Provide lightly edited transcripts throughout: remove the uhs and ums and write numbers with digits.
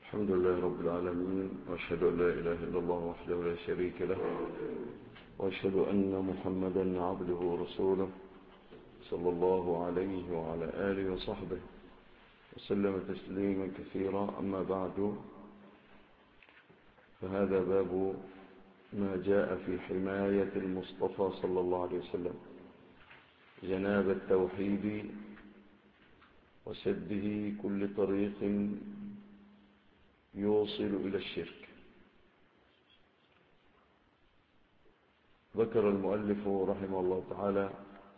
الحمد لله رب العالمين، وأشهد أن لا إله إلا الله وحده لا شريك له، وأشهد أن محمدا عبده ورسوله صلى الله عليه وعلى آله وصحبه وسلم تسليما كثيرا. أما بعد، فهذا باب ما جاء في حماية المصطفى صلى الله عليه وسلم، جناب التوحيد وسده كل طريق يوصل إلى الشرك. ذكر المؤلف رحمه الله تعالى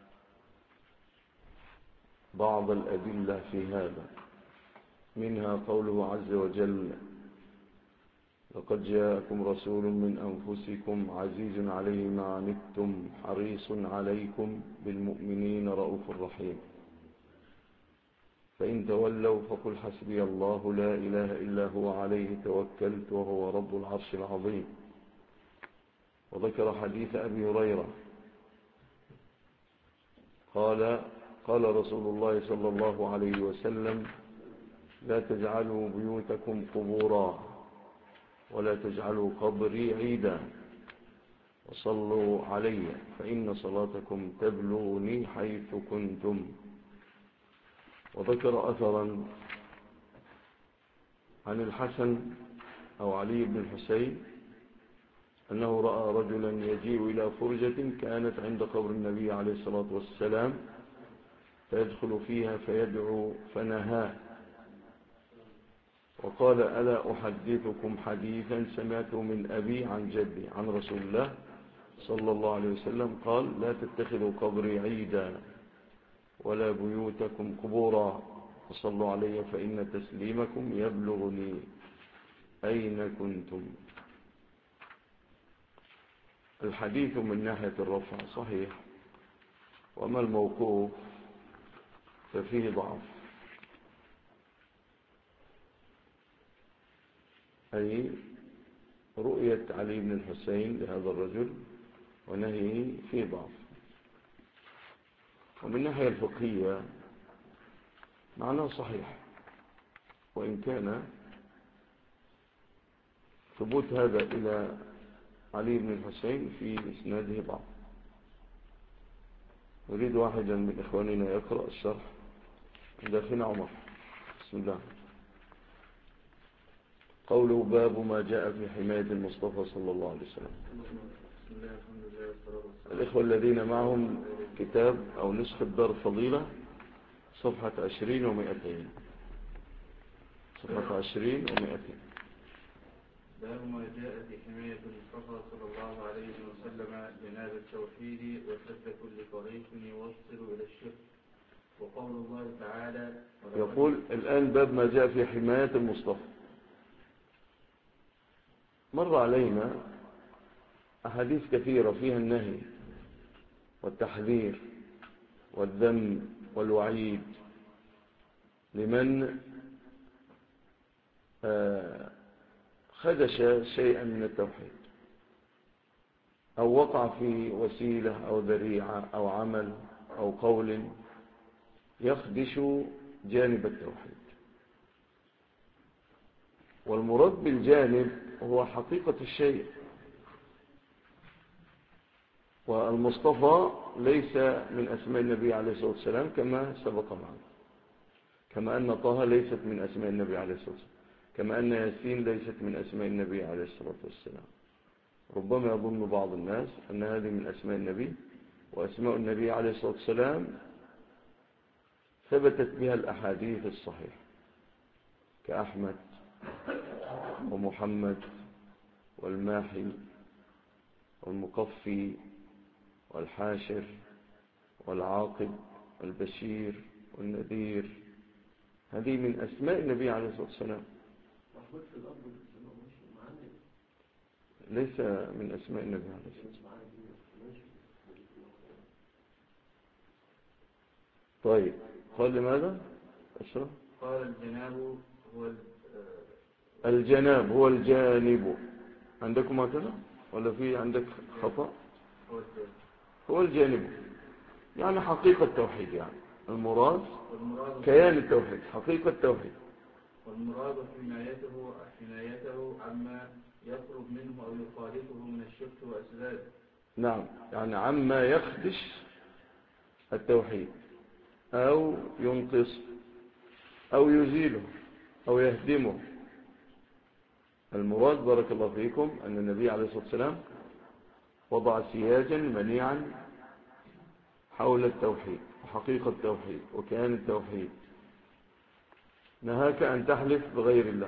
بعض الأدلة في هذا، منها قوله عز وجل: لقد جاءكم رسول من أنفسكم عزيز عليه ما عنتم حريص عليكم بالمؤمنين رؤوف رحيم، فإن تولوا فقل حسبي الله لا إله إلا هو عليه توكلت وهو رب العرش العظيم. وذكر حديث أبي هريرة قال رسول الله صلى الله عليه وسلم: لا تجعلوا بيوتكم قبورا ولا تجعلوا قبري عيدا وصلوا علي فإن صلاتكم تبلغني حيث كنتم. وذكر أثرا عن الحسن أو علي بن الحسين أنه رأى رجلا يجيء إلى فرجة كانت عند قبر النبي عليه الصلاة والسلام فيدخل فيها فيدعو فنهاه، وقال: ألا أحدثكم حديثا سمعته من أبي عن جدي عن رسول الله صلى الله عليه وسلم قال: لا تتخذوا قبري عيدا ولا بيوتكم قبورا وصلوا علي فإن تسليمكم يبلغني أين كنتم. الحديث من ناحية الرفع صحيح، وما الموقوف ففيه ضعف، أي رؤية علي بن الحسين لهذا الرجل ونهيه فيه ضعف. ومن الناحية الفقهية معناه صحيح، وإن كان ثبوت هذا إلى علي بن الحسين في إسناده ضعف. أريد واحدا من إخواننا يقرأ الشرح عند أخينا عمر. بسم الله. قوله: باب ما جاء في حماية المصطفى صلى الله عليه وسلم. الإخوة الذين معهم كتاب أو نسخة دار الفضيلة صفحة 20 و200، صفحة 20 و200. باب ما جاء في حماية المصطفى صلى الله عليه وسلم جناب التوحيد وسد كل طريق يوصل إلى الشرك. وقول الله تعالى: يقول الآن باب ما جاء في حماية المصطفى. مر علينا أحاديث كثيرة فيها النهي والتحذير والذم والوعيد لمن خدش شيئا من التوحيد أو وقع في وسيلة أو ذريعة أو عمل أو قول يخدش جانب التوحيد. والمراد بالجانب هو حقيقة الشيء، والمصطفى ليس من أسماء النبي عليه الصلاة والسلام كما سبق معنا، كما أن طه ليست من أسماء النبي عليه الصلاة والسلام، كما أن ياسين ليست من أسماء النبي عليه الصلاة والسلام. ربما يظن بعض الناس أن هذه من أسماء النبي، وأسماء النبي عليه الصلاة والسلام ثبتت بها الأحاديث الصحيحة كأحمد ومحمد والماحي والمقفي والحاشر والعاقب والبشير والنذير. هذه من أسماء النبي عليه الصلاة والسلام، ليس من أسماء النبي عليه الصلاة والسلام. طيب، قال لماذا؟ أشرح. قال: الجناب هو الجانب. عندكم هكذا ولا في عندك خطأ؟ هو الجانب يعني حقيقة التوحيد، يعني المراد كيان التوحيد، حقيقة التوحيد. والمراد حمايته عما يقرب منه أو يخالفه من الشرك وأسبابه. نعم، يعني عما يخدش التوحيد أو ينقص أو يزيله أو يهدمه. المراد بارك الله فيكم أن النبي عليه الصلاة والسلام وضع سياجا منيعا حول التوحيد وحقيقة التوحيد وكيان التوحيد. نهاك أن تحلف بغير الله،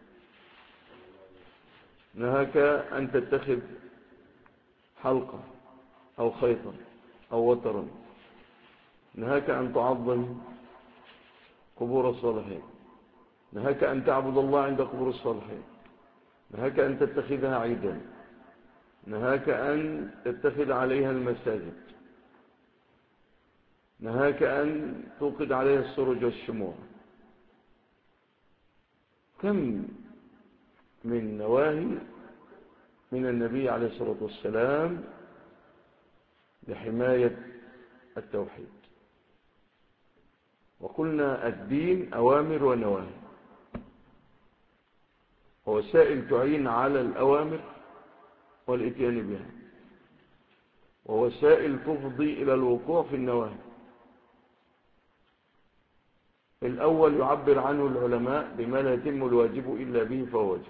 نهاك أن تتخذ حلقة أو خيطا أو وترا، نهاك أن تعظم قبور الصالحين، نهاك أن تعبد الله عند قبور الصالحين، نهاك أن تتخذها عيدا، نهاك أن تتخذ عليها المساجد، نهاك أن توقد عليها السرج والشموع. كم من نواهي من النبي عليه الصلاة والسلام لحماية التوحيد. وقلنا الدين أوامر ونواهي، ووسائل تعين على الأوامر والإتيان بها، ووسائل تفضي إلى الوقوع في النواهي. الأول يعبر عنه العلماء بما لا يتم الواجب إلا به فهو واجب،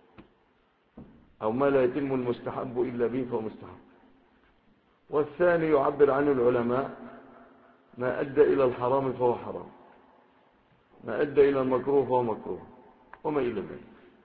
أو ما لا يتم المستحب إلا به فهو مستحب. والثاني يعبر عنه العلماء ما أدى إلى الحرام فهو حرام، ما أدى إلى المكروه فهو مكروه، وما إلى ذلك.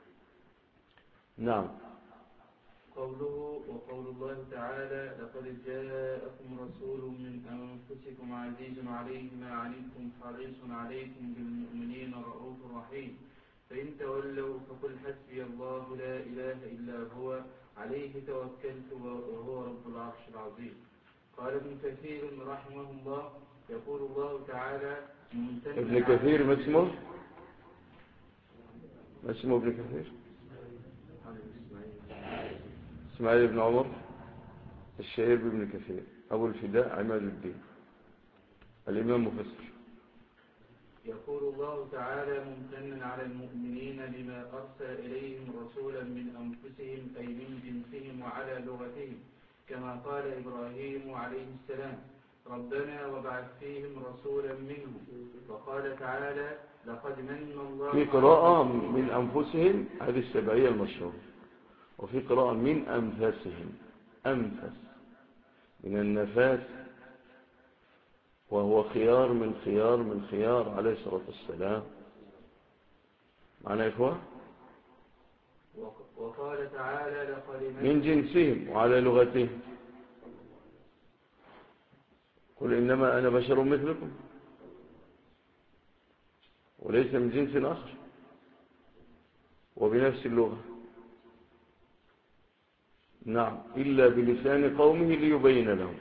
نعم. قوله وقول الله تعالى لقد جاءكم رسول من أنفسكم عزيز عليه ما عنتم حريص عليكم بالمؤمنين رؤوف رحيم فإن تولوا فقل حسبي الله لا إله إلا هو عليه توكلت وهو رب العرش العظيم. قال ابن كثير رحمه الله يقول الله تعالى ابن كثير ما اسمه؟ ما اسمه ابن كثير؟ اسماعيل بن عمر الشهير بابن كثير أبو الفداء عماد الدين الإمام مفسر. يقول الله تعالى ممتنا على المؤمنين لما أرسل إليهم رسولا من أنفسهم أي من جنسهم وعلى لغتهم كما قال إبراهيم عليه السلام ربنا وابعث فيهم رسولا منهم. وقال تعالى لقد من الله في قراءة من أنفسهم، هذه السبعية المشهورة، وفي قراءة من أنفسهم، أنفس من النفاس، وهو خيار من خيار من خيار عليه الصلاة والسلام. معنى إخوة؟ وقال تعالى لقد من جنسهم وعلى لغتهم قل إنما أنا بشر مثلكم، وليس من جنس آخر وبنفس اللغة. نعم، إلا بلسان قومه ليبين لهم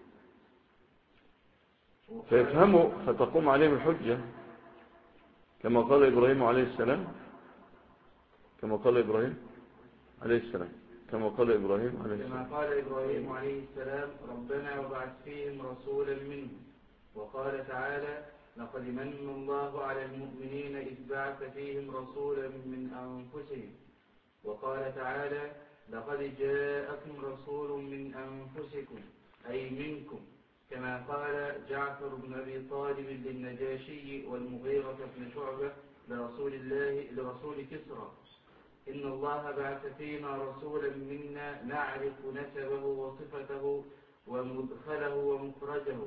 فيفهموا فتقوم عليهم الحجة كما قال إبراهيم عليه السلام، كما قال إبراهيم عليه السلام ربنا وابعث فيهم رسولا منهم. وقال تعالى لقد من الله على المؤمنين إذ بعث فيهم رسولا من أنفسهم. وقال تعالى لقد جاءكم رسول من أنفسكم أي منكم كما قال جعفر بن أبي طالب للنجاشي والمغيرة بن شعبة لرسول كسرى إن الله بعث فينا رسولا منا نعرف نسبه وصفته ومدخله ومخرجه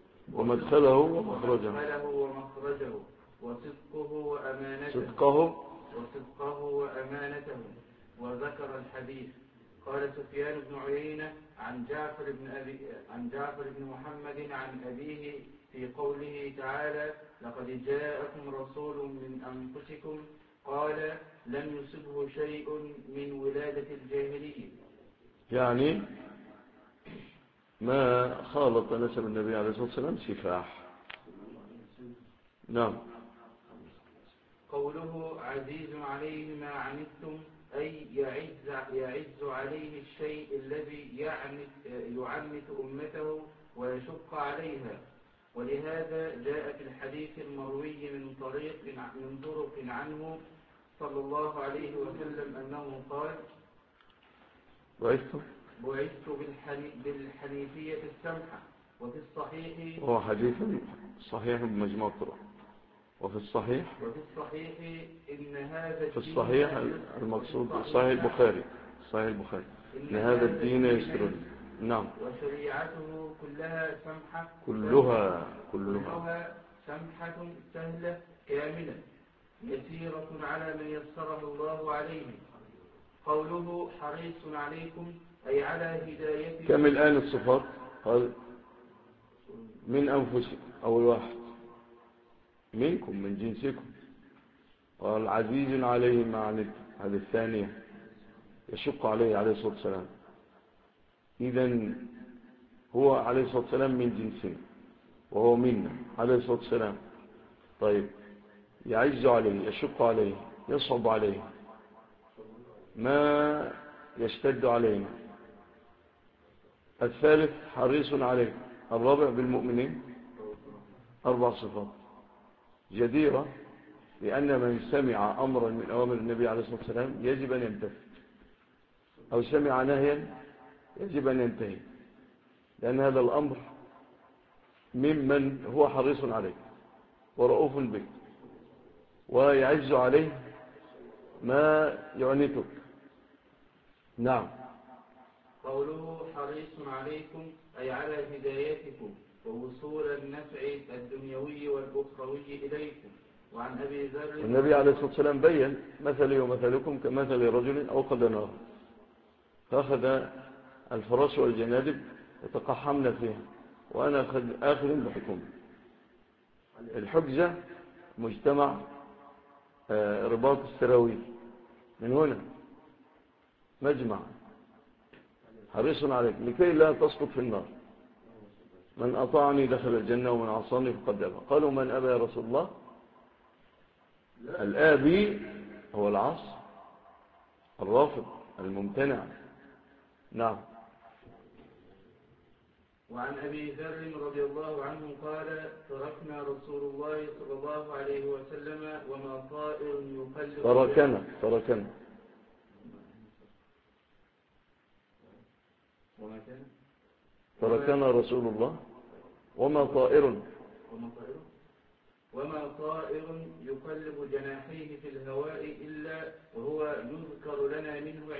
وصدقه وأمانته وذكر الحديث. قال سفيان بن عيينة عن جعفر بن محمد عن أبيه في قوله تعالى لقد جاءكم رسول من أنفسكم قال لم يصبه شيء من ولادة الجاهلية، يعني ما خالط نسب النبي عليه الصلاة والسلام سفاح. نعم. قوله عزيز عليه ما عنتم أي يعز عليه الشيء الذي يعنت أمته ويشق عليها. ولهذا جاء في الحديث المروي من طرق عنه صلى الله عليه وسلم أنه قال: بعثت بالحنيفية السمحة. وفي الصحيح، هو حديث صحيح بمجموع الطرق. وفي الصحيح إن هذا في الصحيح المقصود صحيح البخاري إن هذا الدين يسر. نعم. وشريعته كلها سمحة، كلها سمحة سهلة كاملة يسيرة على من يسره الله عليه. قوله حريص عليكم أي على هدايتكم. كم الآن الصفات؟ قال من أنفسكم، أول واحد منكم من جنسكم. قال عزيز عليه ما عنتم، هذه الثانية يشق عليه الصلاة والسلام. إذن هو عليه الصلاة والسلام من جنسنا وهو منا عليه الصلاة والسلام. طيب يعز عليه، يشق عليه، يصعب عليه، ما يشتد علينا. الثالث حريص عليه. الرابع بالمؤمنين 4 صفات جديرة، لأن من سمع أمرا من أوامر النبي عليه الصلاة والسلام يجب أن يمتثل، أو سمع نهيا يجب أن ينتهي، لأن هذا الأمر ممن هو حريص عليه ورؤوف به ويعز عليه ما يعنتك. نعم. قوله حريص عليكم أي على هدايتكم ووصول النفع الدنيوي والأخروي إليكم. وعن أبي ذر النبي عليه الصلاة والسلام بيّن مثلي ومثلكم كمثل رجل أوقد نار فأخذ الفراش والجنادب يتقحمن فيها وأنا آخذ بحكم. الحجة مجتمع رباط السراويل، من هنا مجمع حريص عليك لكي لا تسقط في النار. من أطاعني دخل الجنة ومن عصاني فقد أبى. قالوا من أبى يا رسول الله؟ الآبي هو العاص الرافض الممتنع. نعم. وعن أبي ذر رضي الله عنه قال: تركنا رسول الله صلى الله عليه وسلم وما طائر يقلب. تركنا رسول الله وما طائر يقلب جناحيه في الهواء إلا وهو يذكر لنا منه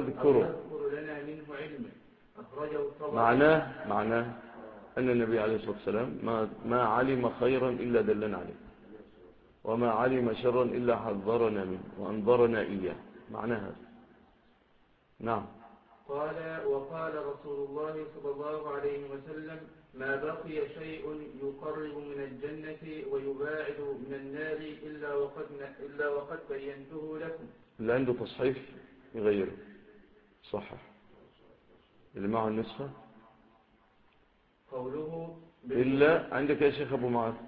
علما. أخرجه الطبري. معناه أن النبي عليه الصلاة والسلام ما علم خيرا إلا دلنا عليه، وما علم شرا إلا حذرنا منه وأنظرنا إياه. معناه هذا. نعم. وقال رسول الله صلى الله عليه وسلم: ما بقي شيء يقرب من الجنة ويباعد من النار إلا وقد بينته لكم. اللي عنده تصحيف يغيره صحح، اللي معه النسخة. قوله إلا عندك يا شيخ أبو معاذ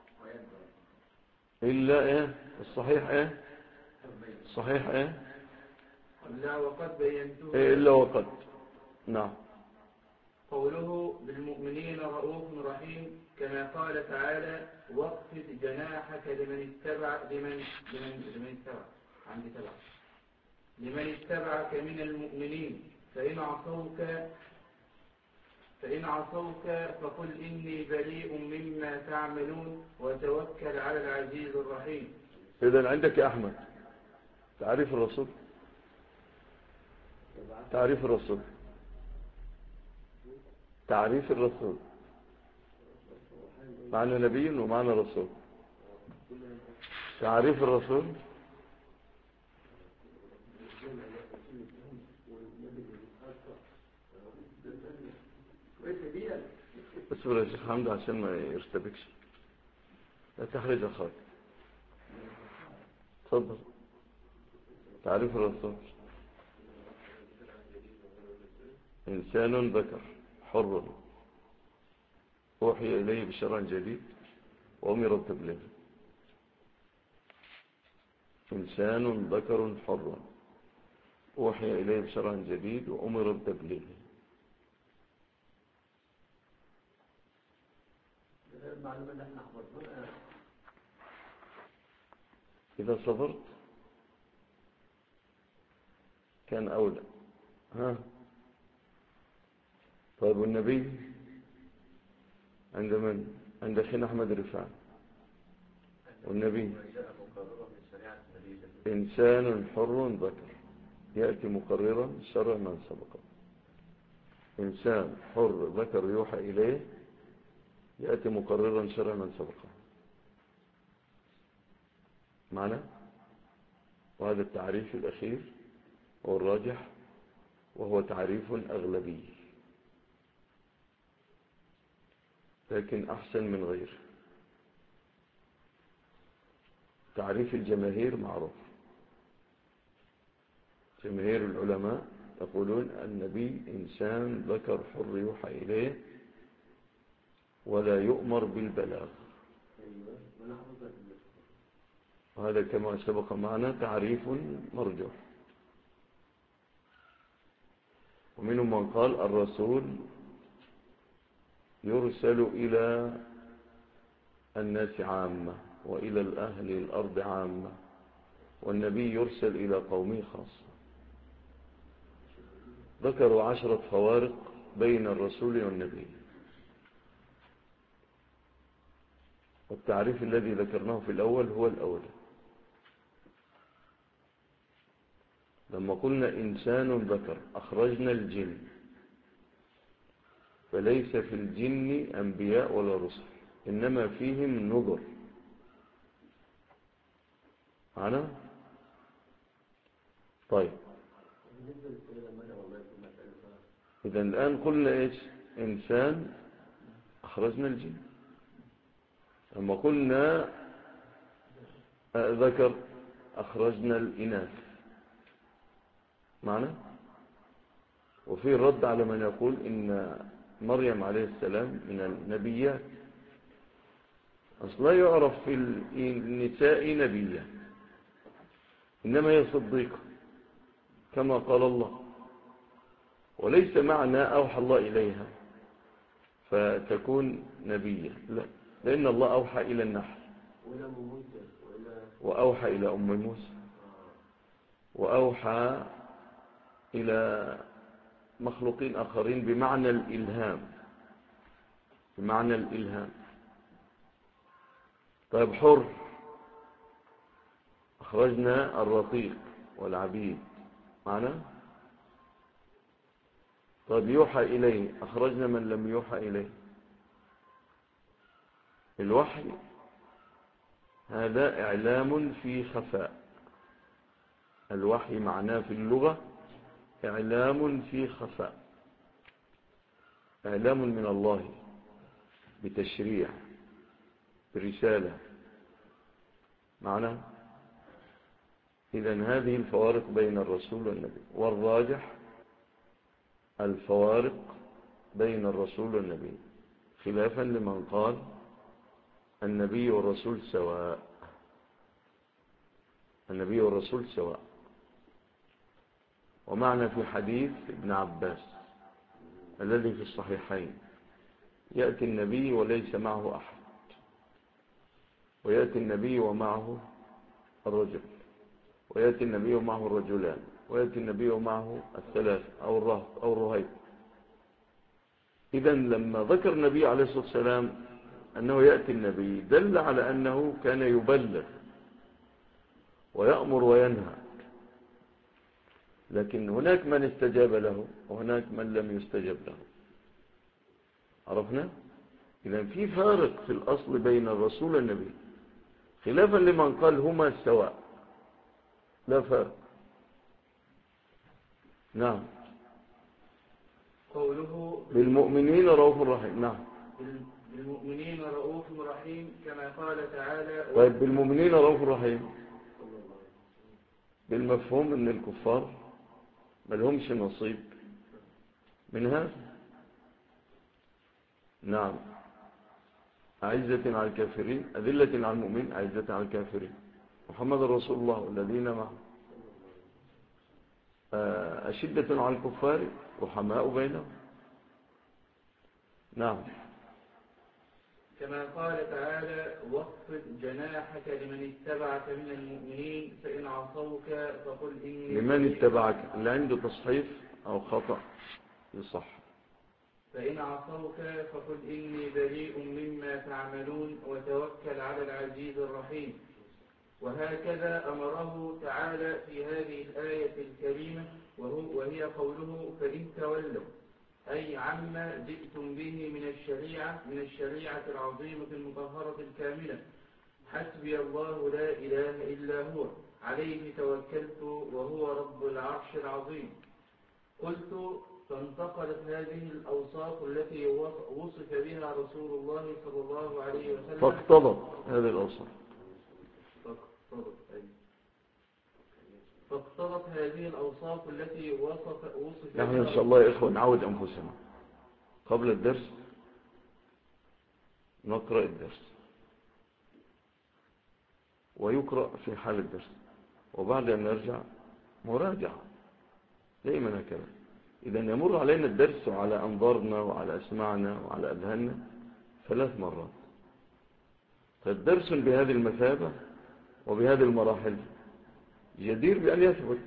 إلا إيه الصحيح إيه الصحيح إيه إلا وقد بينته إيه إلا وقد. نعم. قوله بالمؤمنين رؤوف رحيم كما قال تعالى: واخفض جناحك لمن اتبعك من المؤمنين فإن عصوك فقل إني بريء مما تعملون وتوكل على العزيز الرحيم. إذن عندك يا أحمد تعريف الرسول معنى نبي ومعنى رسول. تعريف الرسول اصبر يا شيخ حمد عشان ما يرتبكش، لا تحرج أخاك. تفضل. تعريف الرسول: إنسان ذكر حر أوحي إليه بشرع جديد وأمر بتبليغه. إنسان ذكر حر أوحي إليه بشرع جديد وأمر بتبليغه. المعلومة اللي احنا حفظناها. إذا صبرت كان أولى. ها طيب والنبي عند من؟ عند أخينا أحمد رفاعي. والنبي إنسان حر ذكر يأتي مقررا شرع من سبقه. إنسان حر ذكر يوحى إليه يأتي مقررا شرع من سبقه معنا. وهذا التعريف الأخير هو الراجح وهو تعريف أغلبي لكن أحسن من غيره. تعريف الجماهير معروف. جماهير العلماء يقولون النبي إنسان ذكر حر يوحى إليه ولا يؤمر بالبلاغ. وهذا كما سبق معنا تعريف مرجوح. ومنهم من قال الرسول يرسل إلى الناس عامة وإلى الأهل الأرض عامة والنبي يرسل إلى قومه خاصة. ذكروا 10 فوارق بين الرسول والنبي. والتعريف الذي ذكرناه في الأول هو الأولى. لما قلنا إنسان ذكر أخرجنا الجن فليس في الجن أنبياء ولا رسل إنما فيهم نذر معنا. طيب إذا الآن قلنا إيش؟ إنسان أخرجنا الجن. لما قلنا ذكر أخرجنا الإناث معنا. وفي الرد على من يقول إن مريم عليه السلام من النبيات. أصلا يعرف في النساء نبية إنما هي صديقة كما قال الله. وليس معنى أوحى الله إليها فتكون نبية لا، لأن الله أوحى إلى النحل وأوحى إلى أم موسى وأوحى إلى مخلوقين آخرين بمعنى الإلهام. بمعنى الإلهام. طيب حر أخرجنا الرقيق والعبيد معنا. طيب يوحى إليه أخرجنا من لم يوحى إليه. الوحي هذا إعلام في خفاء. الوحي معناه في اللغة إعلام في خفاء. إعلام من الله بتشريع برسالة معنا. إذن هذه الفوارق بين الرسول والنبي. والراجح الفوارق بين الرسول والنبي خلافا لمن قال النبي والرسول سواء. النبي والرسول سواء. ومعنى في حديث ابن عباس الذي في الصحيحين يأتي النبي وليس معه أحد ويأتي النبي ومعه الرجل ويأتي النبي ومعه الرجلان ويأتي النبي ومعه الثلاث أو الرهط أو الرهيب. إذن لما ذكر النبي عليه الصلاة والسلام أنه يأتي النبي دل على أنه كان يبلغ ويأمر وينهى. لكن هناك من استجاب له وهناك من لم يستجب له. عرفنا؟ إذن في فارق في الأصل بين الرسول والنبي خلافا لمن قال هما سواء. لا فارق. نعم. قوله بالمؤمنين رؤوف رحيم. نعم. بالمؤمنين رؤوف رحيم كما قال تعالى. طيب بالمؤمنين رؤوف رحيم بالمفهوم ان الكفار ما لهمش نصيب من هذا. نعم. أعزة على الكافرين أذلة على المؤمنين أعزة على الكافرين. محمد رسول الله والذين معه أشدة على الكفار رحماء بينهم. نعم. كما قال تعالى: واخفض جناحك لمن اتبعك من المؤمنين فإن عصوك فقل إني لمن اتبعك، اللي عنده تصحيف أو خطأ يصح. فإن عصوك فقل إني بريء مما تعملون وتوكل على العزيز الرحيم. وهكذا أمره تعالى في هذه الآية الكريمة، وهي قوله: فإن تولوا، أي عما جئتم به من الشريعة العظيمة المطهرة الكاملة. حسبي الله لا إله إلا هو، عليه توكلت وهو رب العرش العظيم. قلت: فانتقلت هذه الأوصاف التي وصف بها رسول الله صلى الله عليه وسلم، فاقتضت هذه الأوصاف، فاقتضت هذه الأوصاف التي وصف نحن بها إن شاء الله يا إخوة نعود أنفسنا قبل الدرس، نقرأ الدرس ويقرأ في حال الدرس، وبعد أن نرجع مراجعة دائما هكذا. إذا يمر علينا الدرس وعلى أنظارنا وعلى أسماعنا وعلى أذهاننا 3 مرات، فالدرس بهذه المثابة وبهذه المراحل جدير بأن يثبت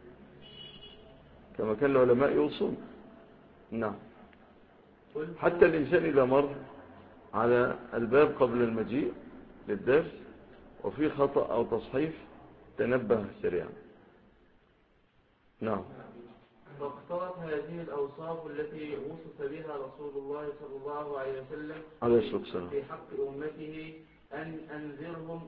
كما كان العلماء يوصون. نعم. حتى الإنسان إذا مر على الباب قبل المجيء للدرس وفي خطأ أو تصحيف تنبه سريعا. نعم. فاقتضت هذه الأوصاف التي وصف بها رسول الله صلى الله عليه وسلم عليه الصلاة والسلام في حق أمته أن أنذرهم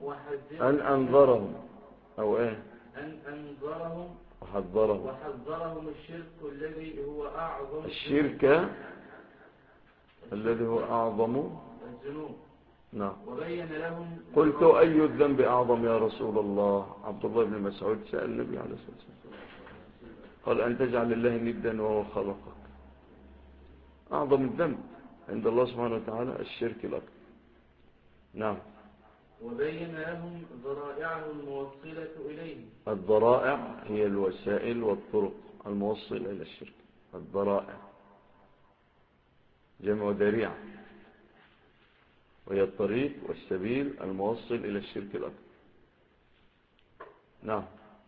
أو إيه؟ أن أنذرهم وحذرهم الشرك الذي هو أعظم الشرك الذي هو أعظم الذنوب. نعم. وبين لهم. قلت: أي الذنب أعظم يا رسول الله؟ عبد الله بن مسعود سأل النبي عليه الصلاة والسلام، قال: أن تجعل الله ندا وهو خلقك. أعظم الذنب عند الله سبحانه وتعالى الشرك الأكبر. نعم. وبين لهم ذرائعه الموصلة إليه. الذرائع هي الوسائل والطرق الموصلة إلى الشرك. الذرائع جمع ذريعة، وهي الطريق والسبيل الموصل إلى الشرك الأكبر. نعم.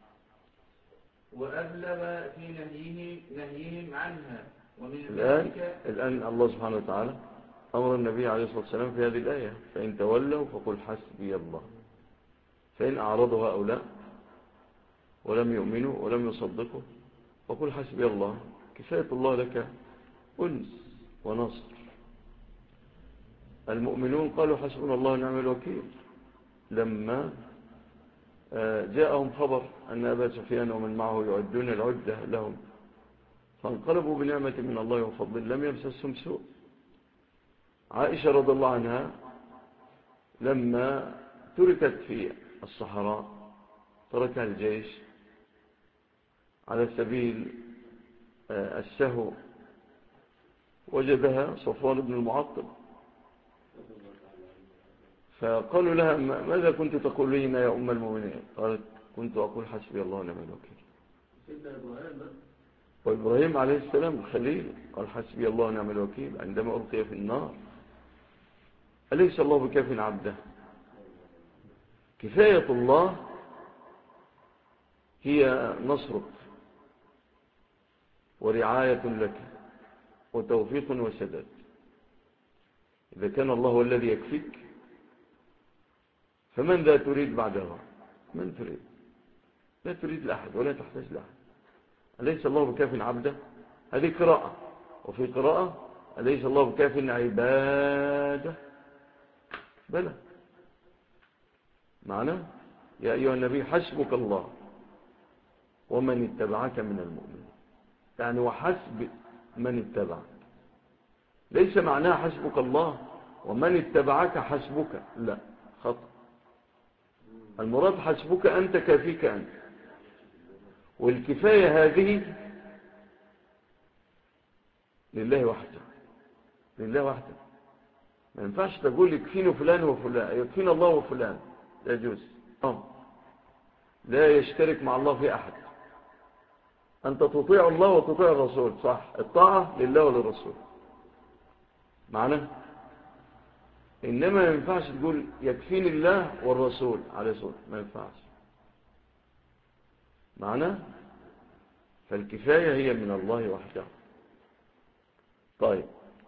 وأبلغ في نهيهم عنها. ومن الآن الله سبحانه وتعالى أمر النبي عليه الصلاة والسلام في هذه الآية: فإن تولوا فقل حسبي الله. فإن أعرضوا هؤلاء ولم يؤمنوا ولم يصدقوا فقل حسبي الله، كفاية الله لك أنس ونصر. المؤمنون قالوا حسبنا الله ونعم الوكيل لما جاءهم خبر أن أبا سفيان ومن معه يعدون العدة لهم، فانقلبوا بنعمة من الله وفضل لم يمسسهم سوء. عائشة رضي الله عنها لما تركت في الصحراء، تركها الجيش على سبيل السهو، وجدها صفوان بن المعطل، فقالوا لها: ماذا كنت تقولين يا أم المؤمنين؟ قالت: كنت أقول حسبي الله ونعم الوكيل. وإبراهيم عليه السلام الخليل قال: حسبي الله ونعم الوكيل عندما ألقي في النار. أليس الله بكاف عبده؟ كفاية الله هي نصرك ورعاية لك وتوفيق وسداد. إذا كان الله هو الذي يكفيك فمن ذا تريد بعدها؟ من تريد؟ لا تريد لأحد ولا تحتاج لأحد. أليس الله بكاف عبده؟ هذه قراءة. وفي قراءة: أليس الله بكاف عباده؟ بلى. معنى: يا أيها النبي حسبك الله ومن اتبعك من المؤمنين. يعني وحسب من اتبعك، ليس معناها حسبك الله ومن اتبعك حسبك، لا، خطأ. المراد حسبك أنت، كافيك أنت. والكفاية هذه لله وحده، لله وحده. ما ينفعش تقول يكفيني فلان وفلان، يكفينا الله وفلان، لا يجوز. لا يشترك مع الله في أحد. أنت تطيع الله وتطيع الرسول، صح؟ الطاعة لله وللرسول. معنى إنما ما ينفعش تقول يكفيني الله والرسول عليه الصلاة والسلام، ما ينفعش معنى. فالكفاية هي من الله وحده. طيب،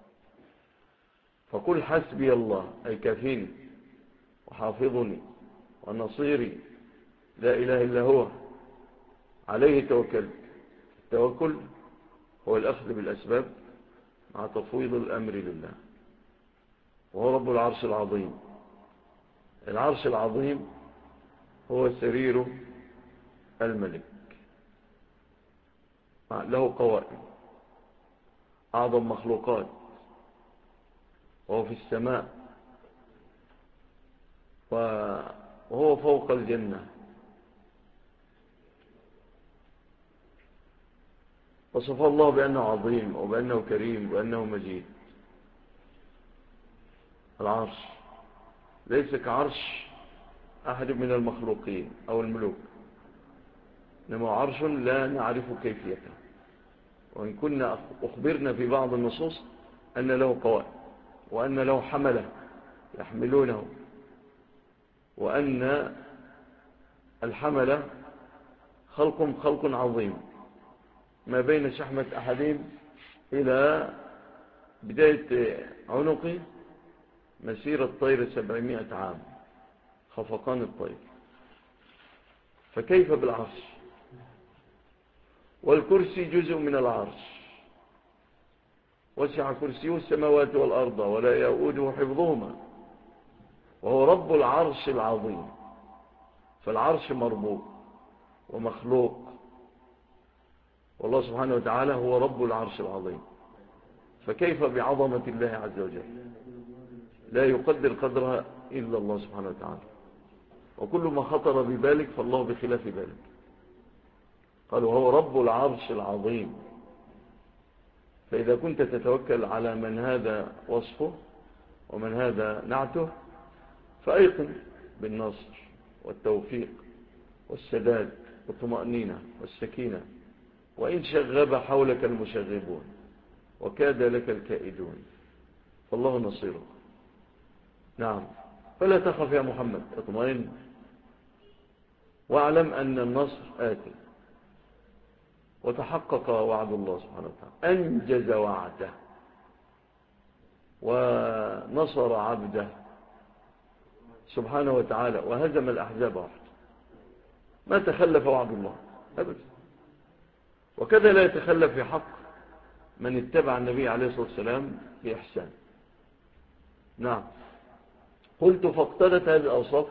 فقل حسبي الله، أي كافيني وحافظني ونصيري، لا إله إلا هو، عليه توكلت. التوكل هو الأخذ بالأسباب مع تفويض الأمر لله، وهو رب العرش العظيم. العرش العظيم هو سرير الملك، له قوائم، أعظم مخلوقات، وهو في السماء، وهو فوق الجنة. وصف الله بأنه عظيم وبأنه كريم وبأنه مجيد. العرش ليس كعرش أحد من المخلوقين أو الملوك، إنما عرش لا نعرف كيفيته، وإن كنا أخبرنا في بعض النصوص أن له قوائم، وأن له حملة يحملونه، وأن الحملة خلق عظيم، ما بين شحمة أحدهم إلى بداية عنقه مسيرة طير 700 عام، خفقان الطير. فكيف بالعرش؟ والكرسي جزء من العرش، وسع كرسيه السماوات والأرض ولا يؤوده حفظهما، وهو رب العرش العظيم. فالعرش مربوط ومخلوق، والله سبحانه وتعالى هو رب العرش العظيم. فكيف بعظمة الله عز وجل؟ لا يقدر قدرها إلا الله سبحانه وتعالى، وكل ما خطر ببالك فالله بخلاف ذلك. قالوا هو رب العرش العظيم. فإذا كنت تتوكل على من هذا وصفه ومن هذا نعته، فأيقن بالنصر والتوفيق والسداد والطمأنينة والسكينة، وإن شغب حولك المشغبون وكاد لك الكائدون، فالله نصيرك. نعم، فلا تخف يا محمد، اطمئن واعلم أن النصر آتي. وتحقق وعد الله سبحانه وتعالى، أنجز وعده ونصر عبده سبحانه وتعالى، وهزم الأحزاب وحده. ما تخلف وعد الله أبدا. وكذا لا يتخلف في حق من اتبع النبي عليه الصلاة والسلام بإحسان. نعم. قلت فاقتضت هذه الأوصاف،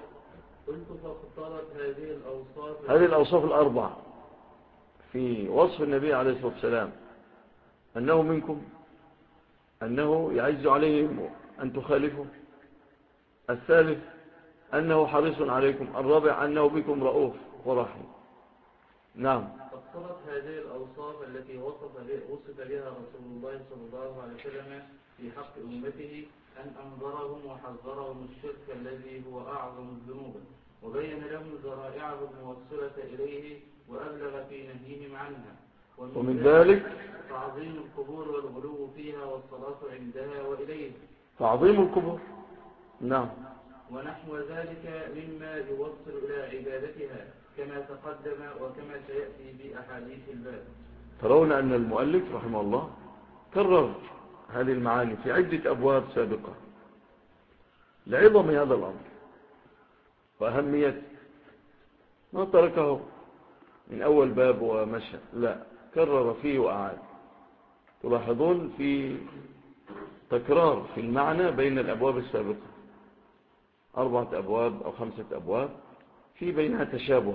هذه الأوصاف الأربع في وصف النبي عليه الصلاة والسلام: أنه منكم، أنه يعز عليهم أن تخالفوا، الثالث أنه حريص عليكم، الرابع أنه بكم رؤوف ورحيم. نعم. فاقتضت هذه الأوصاف التي وصف بها رسول الله صلى الله عليه وسلم في حق أمته أن أنذرهم وحذرهم الشرك الذي هو أعظم الذنوب، وبين لهم ذرائعه الموصلة إليه، وأبلغ في نهيهم عنها. ومن ذلك تعظيم القبور والغلو فيها والصلاة عندها وإليه. تعظيم القبور. نعم. ونحو ذلك مما يوصل إلى عبادتها كما تقدم وكما سيأتي بأحاديث الباب. ترون أن المؤلف رحمه الله كرر هذه المعاني في عدة أبواب سابقة لعظم هذا الأمر وأهميته، ما تركه من أول باب ومشى، لا، كرر فيه وأعاد. تلاحظون في تكرار في المعنى بين الأبواب السابقة، 4 أبواب أو 5 أبواب، في بينها تشابه،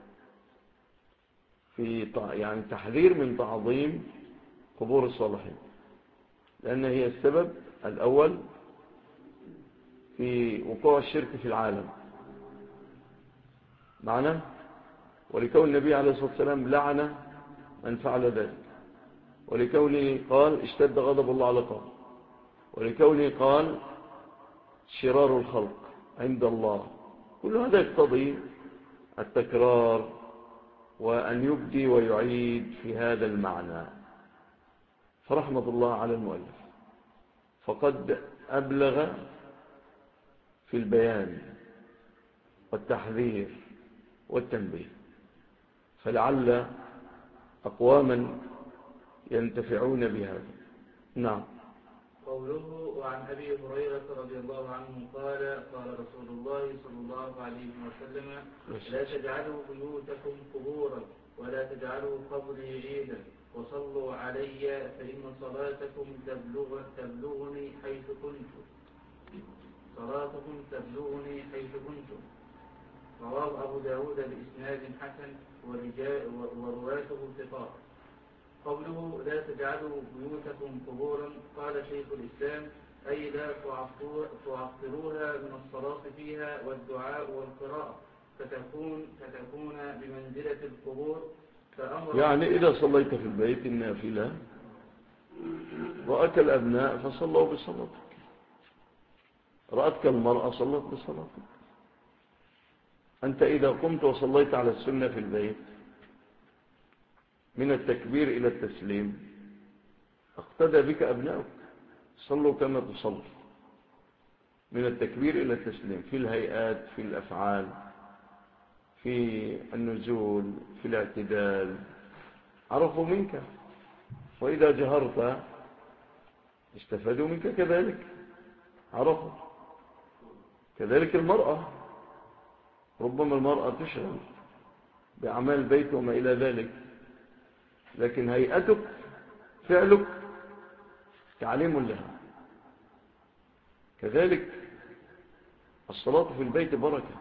في يعني تحذير من تعظيم قبور الصالحين، لأن هي السبب الأول في وقوع الشرك في العالم معنا، ولكون النبي عليه الصلاة والسلام لعن من فعل ذلك، ولكونه قال اشتد غضب الله على قوم، ولكونه قال شرار الخلق عند الله. كل هذا يقتضي التكرار وأن يبدي ويعيد في هذا المعنى. فرحمة الله على المؤلف، فقد أبلغ في البيان والتحذير والتنبيه، فلعل أقواما ينتفعون بهذا. نعم. قوله: وعن أبي هريرة رضي الله عنه قال: قال رسول الله صلى الله عليه وسلم: لا تجعلوا بيوتكم قبورا ولا تجعلوا قبري عيدا وصلوا علي فإن صلاتكم تبلغني حيث كنتم. صلاتكم تبلغني حيث كنتم. رواه أبو داود بإسناد حسن ورواته ثقات. قوله: لا تجعلوا بيوتكم قبورا، قال شيخ الإسلام: أي لا تعطروها من الصلاة فيها والدعاء والقراءة فتكون بمنزلة القبور. يعني إذا صليت في البيت النافلة رأتك الأبناء فصلوا بصلاتك، رأتك المرأة صلت بصلاتك. أنت إذا قمت وصليت على السنة في البيت من التكبير إلى التسليم اقتدى بك أبنائك، صلوا كما تصلي من التكبير إلى التسليم، في الهيئات، في الأفعال، في النزول، في الاعتدال، عرفوا منك. وإذا جهرت استفادوا منك كذلك، عرفوا. كذلك المرأة، ربما المرأة تشغل بأعمال البيت وما إلى ذلك، لكن هيئتك فعلك تعليم لها. كذلك الصلاة في البيت بركة،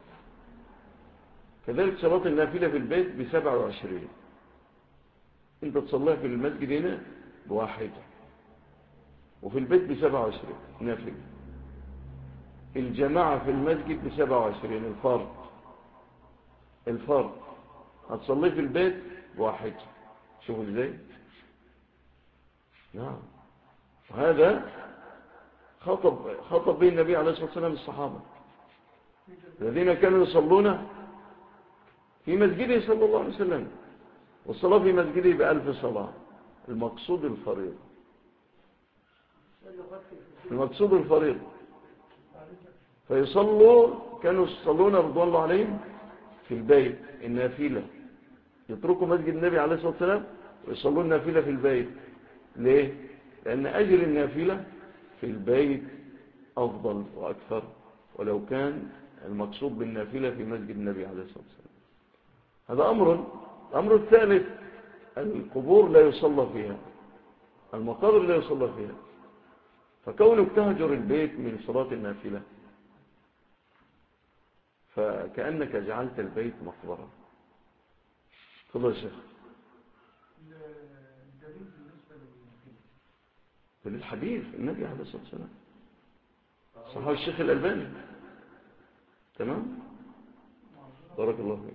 كذلك صلاة النافلة في البيت ب27، انت تصليها في المسجد هنا ب1 وفي البيت ب27 نافلة. الجماعة في المسجد ب27، الفرد هتصليه في البيت ب1. شوفوا ازاي. نعم. وهذا خطب به النبي عليه الصلاة والسلام الصحابة الذين كانوا يصلون في مسجده صلى الله عليه وسلم، والصلاة في مسجده ب1000 صلاة. المقصود الفريضة، المقصود الفريضة. كانوا يصلون رضوان الله عليهم في البيت النافلة، يتركوا مسجد النبي عليه الصلاة والسلام ويصلون النافلة في البيت. ليه؟ لأن أجر النافلة في البيت أفضل وأكثر، ولو كان المقصود بالنافلة في مسجد النبي عليه الصلاة والسلام. هذا الأمر الثالث: القبور لا يصلى فيها، المقابر لا يصلى فيها. فكونك تهجر البيت من صلاة النافلة فكأنك جعلت البيت مقبرة. تفضل يا شيخ. للحديث النبي عليه الصلاة والسلام صحيح الشيخ الألباني. تمام. بارك الله فيك.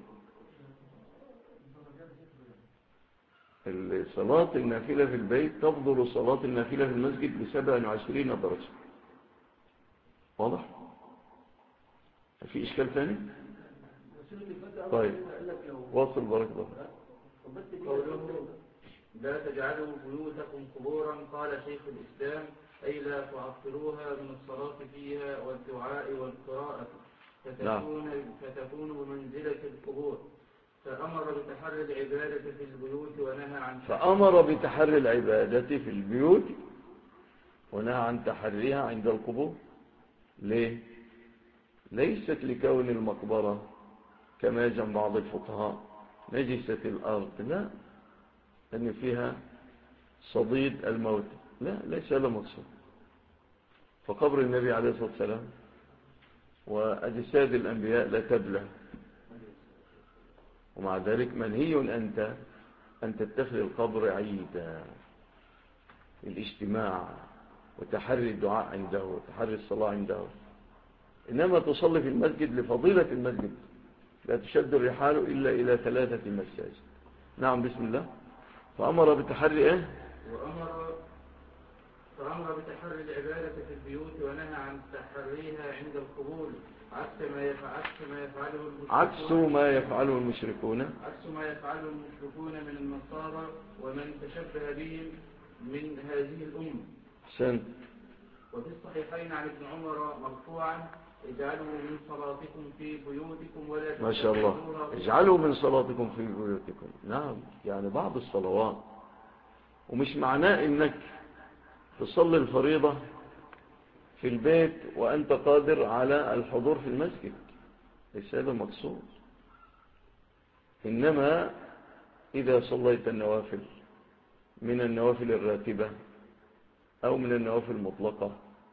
صلاة النافلة في البيت تفضل صلاة النافلة في المسجد ب27 درجة. واضح؟ في إشكال ثاني؟ طيب واصل. بارك الله فيك. قوله: لا تجعلوا بيوتكم قبورا، قال شيخ الإسلام: أي لا تعطروها من الصلاة فيها والدعاء والقراءة فتكون بمنزلة القبور. فأمر بتحري العبادة في البيوت ونهى عن تحريها عند القبور. ليه؟ ليست لكون المقبرة كما يجمع بعض الفقهاء نجسة الأرض، لا، أن فيها صديد الموت، لا، ليس هذا مقصود. فقبر النبي عليه الصلاة والسلام وأجساد الأنبياء لا تبلى، ومع ذلك منهي أنت أن تتخذ القبر عيدا، الاجتماع وتحري الدعاء عنده وتحري الصلاة عنده. إنما تصلي في المسجد لفضيلة المسجد، لا تشد الرحال إلا إلى 3 مساجد. نعم. بسم الله. فأمر بتحري فأمر بتحري العبادة في البيوت ونهى عن تحريها عند القبور، عكس ما يفعله المشركون من النصارى ومن تشبه بهم من هذه الأمة. حسن. وفي الصحيحين عن ابن عمر مرفوعا اجعلوا من صلاتكم في بيوتكم ولا ما شاء الله، اجعلوا من صلاتكم في بيوتكم. نعم، يعني بعض الصلوات، ومش معناه انك تصلي الفريضة في البيت وأنت قادر على الحضور في المسجد، ليس هذا المقصود. إنما إذا صليت النوافل من النوافل الراتبة أو من النوافل المطلقة،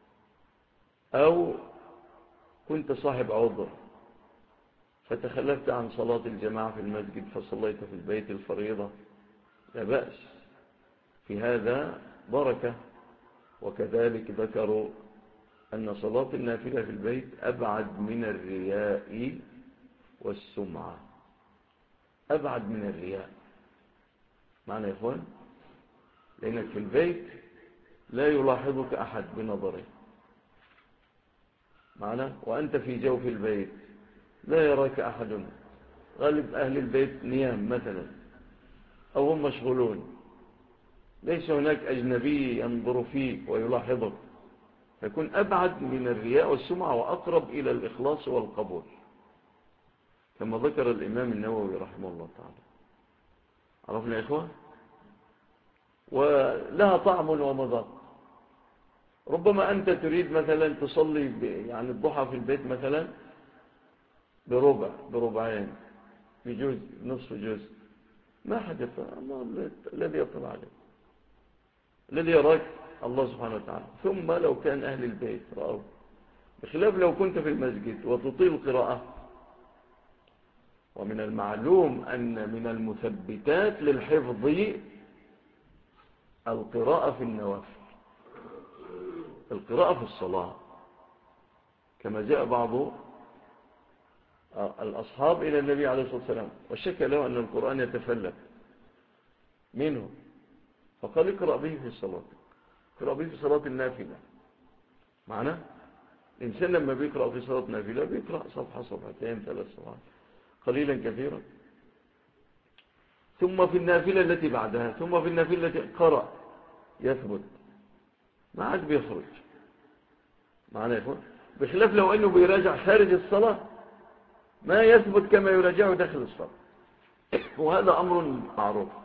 أو كنت صاحب عذر فتخلفت عن صلاة الجماعة في المسجد فصليت في البيت الفريضة، لا بأس، في هذا بركة. وكذلك ذكروا أن صلاة النافلة في البيت أبعد من الرياء والسمعة، أبعد من الرياء. معنى يا إخوان، لأنك في البيت لا يلاحظك أحد بنظره، معنى وأنت في جوف البيت لا يراك أحد، غالب أهل البيت نيام مثلا أو هم مشغولون، ليس هناك أجنبي ينظر فيك ويلاحظك، يكون أبعد من الرياء والسمعة وأقرب إلى الإخلاص والقبول، كما ذكر الإمام النووي رحمه الله تعالى. عرفنا يا إخوة؟ ولها طعم ومذاق. ربما أنت تريد مثلا تصلي يعني الضحى في البيت مثلا بربعين، بجزء، نصف جزء، ما حد يطلع، الله الذي يطلع عليك، الذي يراك الله سبحانه وتعالى. ثم لو كان أهل البيت رأوا، بخلاف لو كنت في المسجد وتطيل القراءة. ومن المعلوم أن من المثبتات للحفظ القراءة في النوافل، القراءة في الصلاة، كما جاء بعض الأصحاب إلى النبي عليه الصلاة والسلام وشكى له أن القرآن يتفلت منه، فقال اقرأ به في الصلاة، اقرأ به في صلاة النافلة. معنى الإنسان لما بيقرأ في صلاة نافلة بيقرأ صفحة، صفحتين، 3 صفحات، قليلا كثيرا، ثم في النافلة التي بعدها، ثم في النافلة التي قرأ، يثبت، ما عاد بيخرج. معنى يقول بخلاف لو أنه بيراجع خارج الصلاة ما يثبت كما يراجعه داخل الصلاة، وهذا أمر معروف.